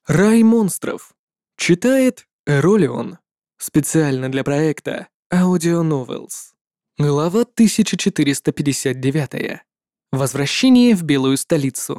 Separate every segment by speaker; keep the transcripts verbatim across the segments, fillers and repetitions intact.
Speaker 1: Рай монстров. Читает Эролион. Специально для проекта Audio Novels. Глава тысяча четыреста пятьдесят девять. Возвращение в Белую столицу.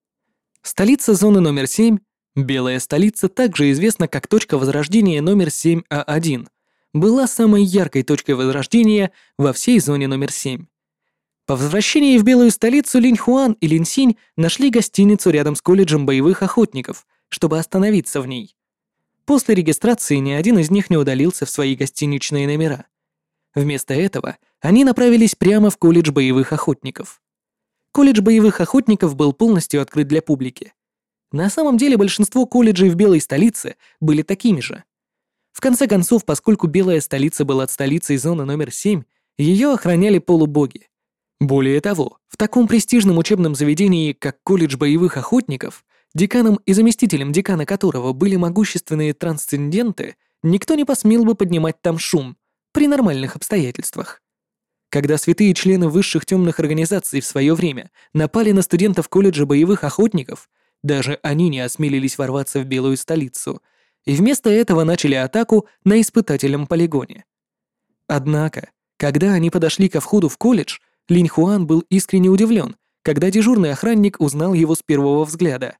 Speaker 1: Столица зоны номер семь, Белая столица, также известна как точка возрождения номер семь А один, была самой яркой точкой возрождения во всей зоне номер семь. По возвращении в Белую столицу Линь Хуан и Лин Синь нашли гостиницу рядом с колледжем боевых охотников, чтобы остановиться в ней. После регистрации ни один из них не удалился в свои гостиничные номера. Вместо этого они направились прямо в колледж боевых охотников. Колледж боевых охотников был полностью открыт для публики. На самом деле большинство колледжей в Белой столице были такими же. В конце концов, поскольку Белая столица была столицей зоны номер семь, ее охраняли полубоги. Более того, в таком престижном учебном заведении, как колледж боевых охотников, деканом и заместителем декана которого были могущественные трансценденты, никто не посмел бы поднимать там шум при нормальных обстоятельствах. Когда святые члены высших темных организаций в свое время напали на студентов колледжа боевых охотников, даже они не осмелились ворваться в Белую столицу, и вместо этого начали атаку на испытательном полигоне. Однако, когда они подошли ко входу в колледж, Линь Хуан был искренне удивлен, когда дежурный охранник узнал его с первого взгляда.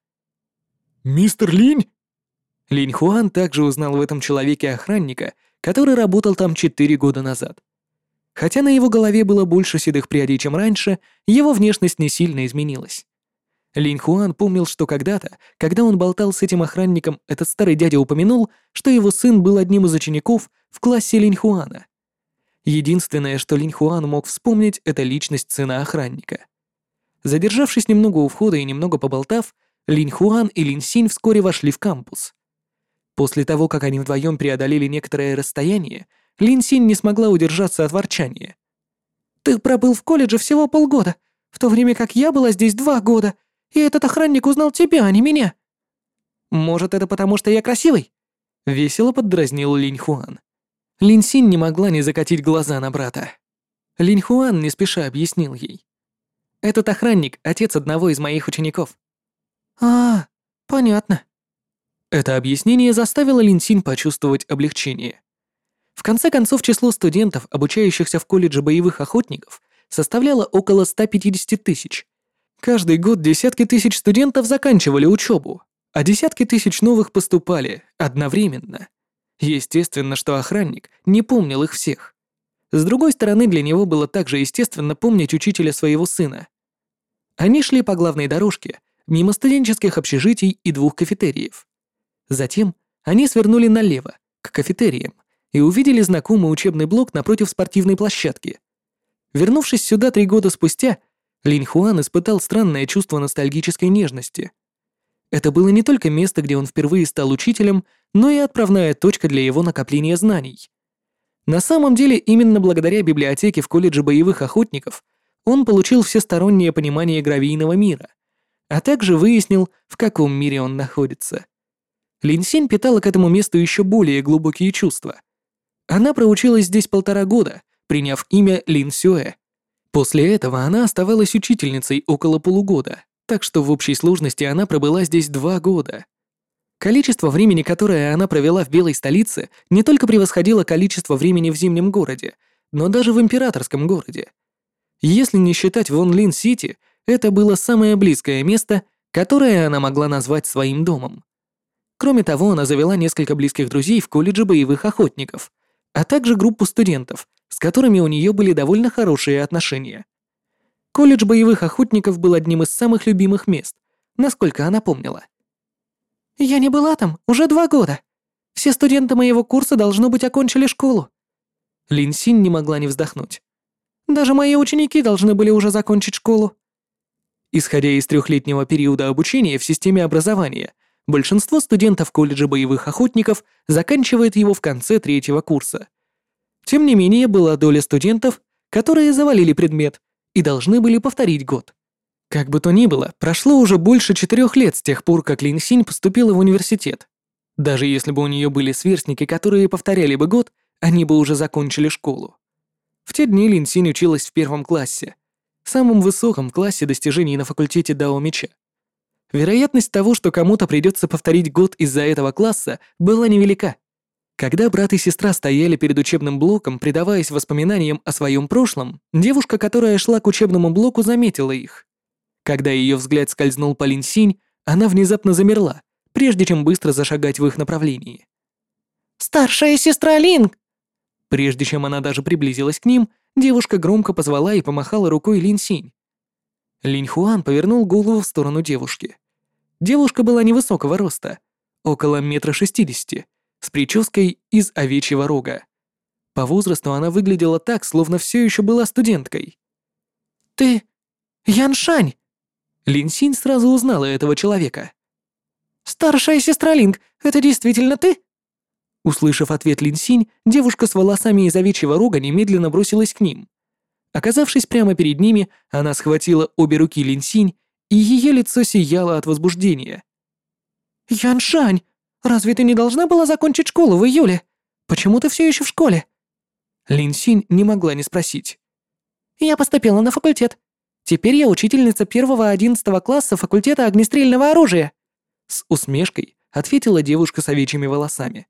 Speaker 1: «Мистер Линь?» Линь Хуан также узнал в этом человеке охранника, который работал там четыре года назад. Хотя на его голове было больше седых прядей, чем раньше, его внешность не сильно изменилась. Линь Хуан помнил, что когда-то, когда он болтал с этим охранником, этот старый дядя упомянул, что его сын был одним из учеников в классе Линь Хуана. Единственное, что Линь Хуан мог вспомнить, это личность сына охранника. Задержавшись немного у входа и немного поболтав, Линь Хуан и Лин Синь вскоре вошли в кампус. После того, как они вдвоем преодолели некоторое расстояние, Лин Синь не смогла удержаться от ворчания. «Ты пробыл в колледже всего полгода, в то время как я была здесь два года, и этот охранник узнал тебя, а не меня». «Может, это потому, что я красивый?» — весело поддразнил Линь Хуан. Лин Синь не могла не закатить глаза на брата. Линь Хуан не спеша объяснил ей. «Этот охранник — отец одного из моих учеников». «А, понятно». Это объяснение заставило Лин Синь почувствовать облегчение. В конце концов, число студентов, обучающихся в колледже боевых охотников, составляло около ста пятидесяти тысяч. Каждый год десятки тысяч студентов заканчивали учебу, а десятки тысяч новых поступали одновременно. Естественно, что охранник не помнил их всех. С другой стороны, для него было также естественно помнить учителя своего сына. Они шли по главной дорожке, мимо студенческих общежитий и двух кафетериев. Затем они свернули налево, к кафетериям, и увидели знакомый учебный блок напротив спортивной площадки. Вернувшись сюда три года спустя, Линь Хуан испытал странное чувство ностальгической нежности. Это было не только место, где он впервые стал учителем, но и отправная точка для его накопления знаний. На самом деле, именно благодаря библиотеке в колледже боевых охотников он получил всестороннее понимание гравийного мира, а также выяснил, в каком мире он находится. Лин Синь питала к этому месту еще более глубокие чувства. Она проучилась здесь полтора года, приняв имя Лин Сюэ. После этого она оставалась учительницей около полугода, так что в общей сложности она пробыла здесь два года. Количество времени, которое она провела в Белой столице, не только превосходило количество времени в Зимнем городе, но даже в Императорском городе. Если не считать Вон Лин Сити, это было самое близкое место, которое она могла назвать своим домом. Кроме того, она завела несколько близких друзей в колледже боевых охотников, а также группу студентов, с которыми у нее были довольно хорошие отношения. Колледж боевых охотников был одним из самых любимых мест, насколько она помнила. «Я не была там уже два года. Все студенты моего курса, должно быть, окончили школу». Лин Синь не могла не вздохнуть. «Даже мои ученики должны были уже закончить школу». Исходя из трехлетнего периода обучения в системе образования, большинство студентов колледжа боевых охотников заканчивает его в конце третьего курса. Тем не менее, была доля студентов, которые завалили предмет и должны были повторить год. Как бы то ни было, прошло уже больше четырех лет с тех пор, как Лин Синь поступила в университет. Даже если бы у нее были сверстники, которые повторяли бы год, они бы уже закончили школу. В те дни Лин Синь училась в первом классе, самом высоком классе достижений на факультете Дао Меча. Вероятность того, что кому-то придется повторить год из-за этого класса, была невелика. Когда брат и сестра стояли перед учебным блоком, предаваясь воспоминаниям о своем прошлом, девушка, которая шла к учебному блоку, заметила их. Когда ее взгляд скользнул по Лин Синь, она внезапно замерла, прежде чем быстро зашагать в их направлении. «Старшая сестра Лин!» Прежде чем она даже приблизилась к ним, девушка громко позвала и помахала рукой Лин Синь. Линь Хуан повернул голову в сторону девушки. Девушка была невысокого роста, около метра шестидесяти, с прической из овечьего рога. По возрасту она выглядела так, словно все еще была студенткой. «Ты... Ян Шань!» Лин Синь сразу узнала этого человека. «Старшая сестра Линг, это действительно ты?» Услышав ответ Лин Синь, девушка с волосами из овечьего рога немедленно бросилась к ним. Оказавшись прямо перед ними, она схватила обе руки Лин Синь, и ее лицо сияло от возбуждения. «Ян Шань, разве ты не должна была закончить школу в июле? Почему ты все еще в школе?» Лин Синь не могла не спросить. «Я поступила на факультет. Теперь я учительница первого-одиннадцатого класса факультета огнестрельного оружия», с усмешкой ответила девушка с овечьими волосами.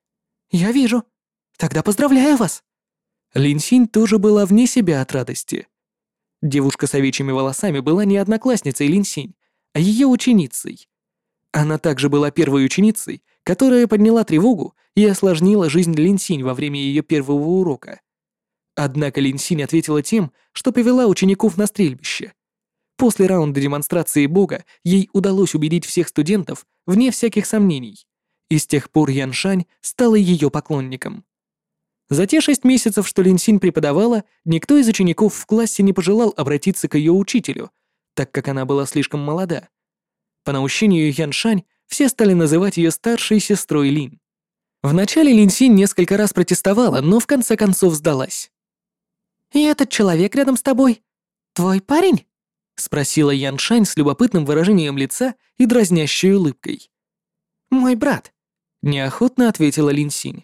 Speaker 1: «Я вижу. Тогда поздравляю вас». Лин Синь тоже была вне себя от радости. Девушка с овечьими волосами была не одноклассницей Лин Синь, а ее ученицей. Она также была первой ученицей, которая подняла тревогу и осложнила жизнь Лин Синь во время ее первого урока. Однако Лин Синь ответила тем, что повела учеников на стрельбище. После раунда демонстрации бога ей удалось убедить всех студентов вне всяких сомнений, и с тех пор Ян Шань стала ее поклонником. За те шесть месяцев, что Лин Синь преподавала, никто из учеников в классе не пожелал обратиться к ее учителю, так как она была слишком молода. По наущению Ян Шань все стали называть ее старшей сестрой Лин. Вначале Лин Синь несколько раз протестовала, но в конце концов сдалась. «И этот человек рядом с тобой твой парень?» — спросила Ян Шань с любопытным выражением лица и дразнящей улыбкой. «Мой брат», — неохотно ответила Лин Синь.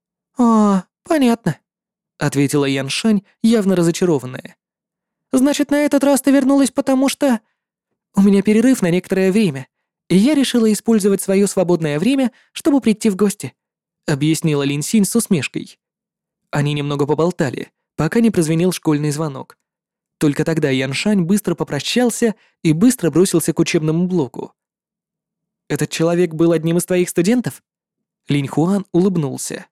Speaker 1: «О, понятно», — ответила Ян Шань, явно разочарованная. «Значит, на этот раз ты вернулась, потому что... У меня перерыв на некоторое время, и я решила использовать свое свободное время, чтобы прийти в гости», — объяснила Лин Синь с усмешкой. Они немного поболтали, пока не прозвенел школьный звонок. Только тогда Ян Шань быстро попрощался и быстро бросился к учебному блоку. «Этот человек был одним из твоих студентов?» Линь Хуан улыбнулся.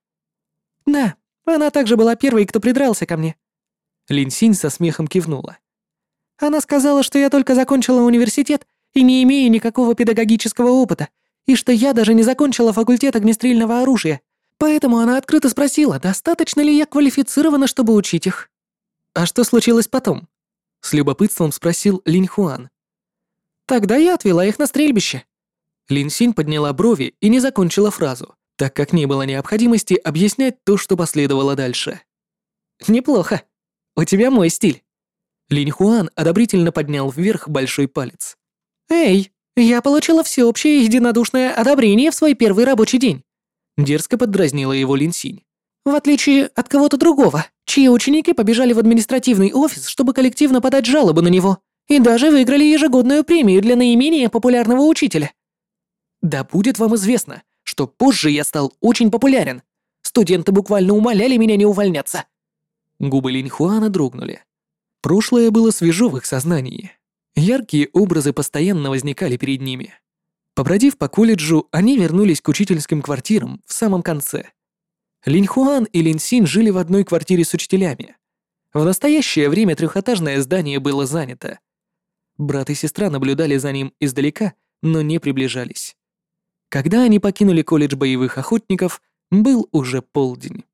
Speaker 1: «Да, она также была первой, кто придрался ко мне». Лин Синь со смехом кивнула. «Она сказала, что я только закончила университет и не имею никакого педагогического опыта, и что я даже не закончила факультет огнестрельного оружия, поэтому она открыто спросила, достаточно ли я квалифицирована, чтобы учить их». «А что случилось потом?» — с любопытством спросил Линь Хуан. «Тогда я отвела их на стрельбище». Лин Синь подняла брови и не закончила фразу, так как не было необходимости объяснять то, что последовало дальше. «Неплохо. У тебя мой стиль». Линь Хуан одобрительно поднял вверх большой палец. «Эй, я получила всеобщее единодушное одобрение в свой первый рабочий день», дерзко поддразнила его Лин Синь. «В отличие от кого-то другого, чьи ученики побежали в административный офис, чтобы коллективно подать жалобу на него, и даже выиграли ежегодную премию для наименее популярного учителя». «Да будет вам известно, что позже я стал очень популярен. Студенты буквально умоляли меня не увольняться». Губы Линь Хуана дрогнули. Прошлое было свежо в их сознании. Яркие образы постоянно возникали перед ними. Побродив по колледжу, они вернулись к учительским квартирам в самом конце. Линь Хуан и Лин Синь жили в одной квартире с учителями. В настоящее время трехэтажное здание было занято. Брат и сестра наблюдали за ним издалека, но не приближались. Когда они покинули колледж боевых охотников, был уже полдень.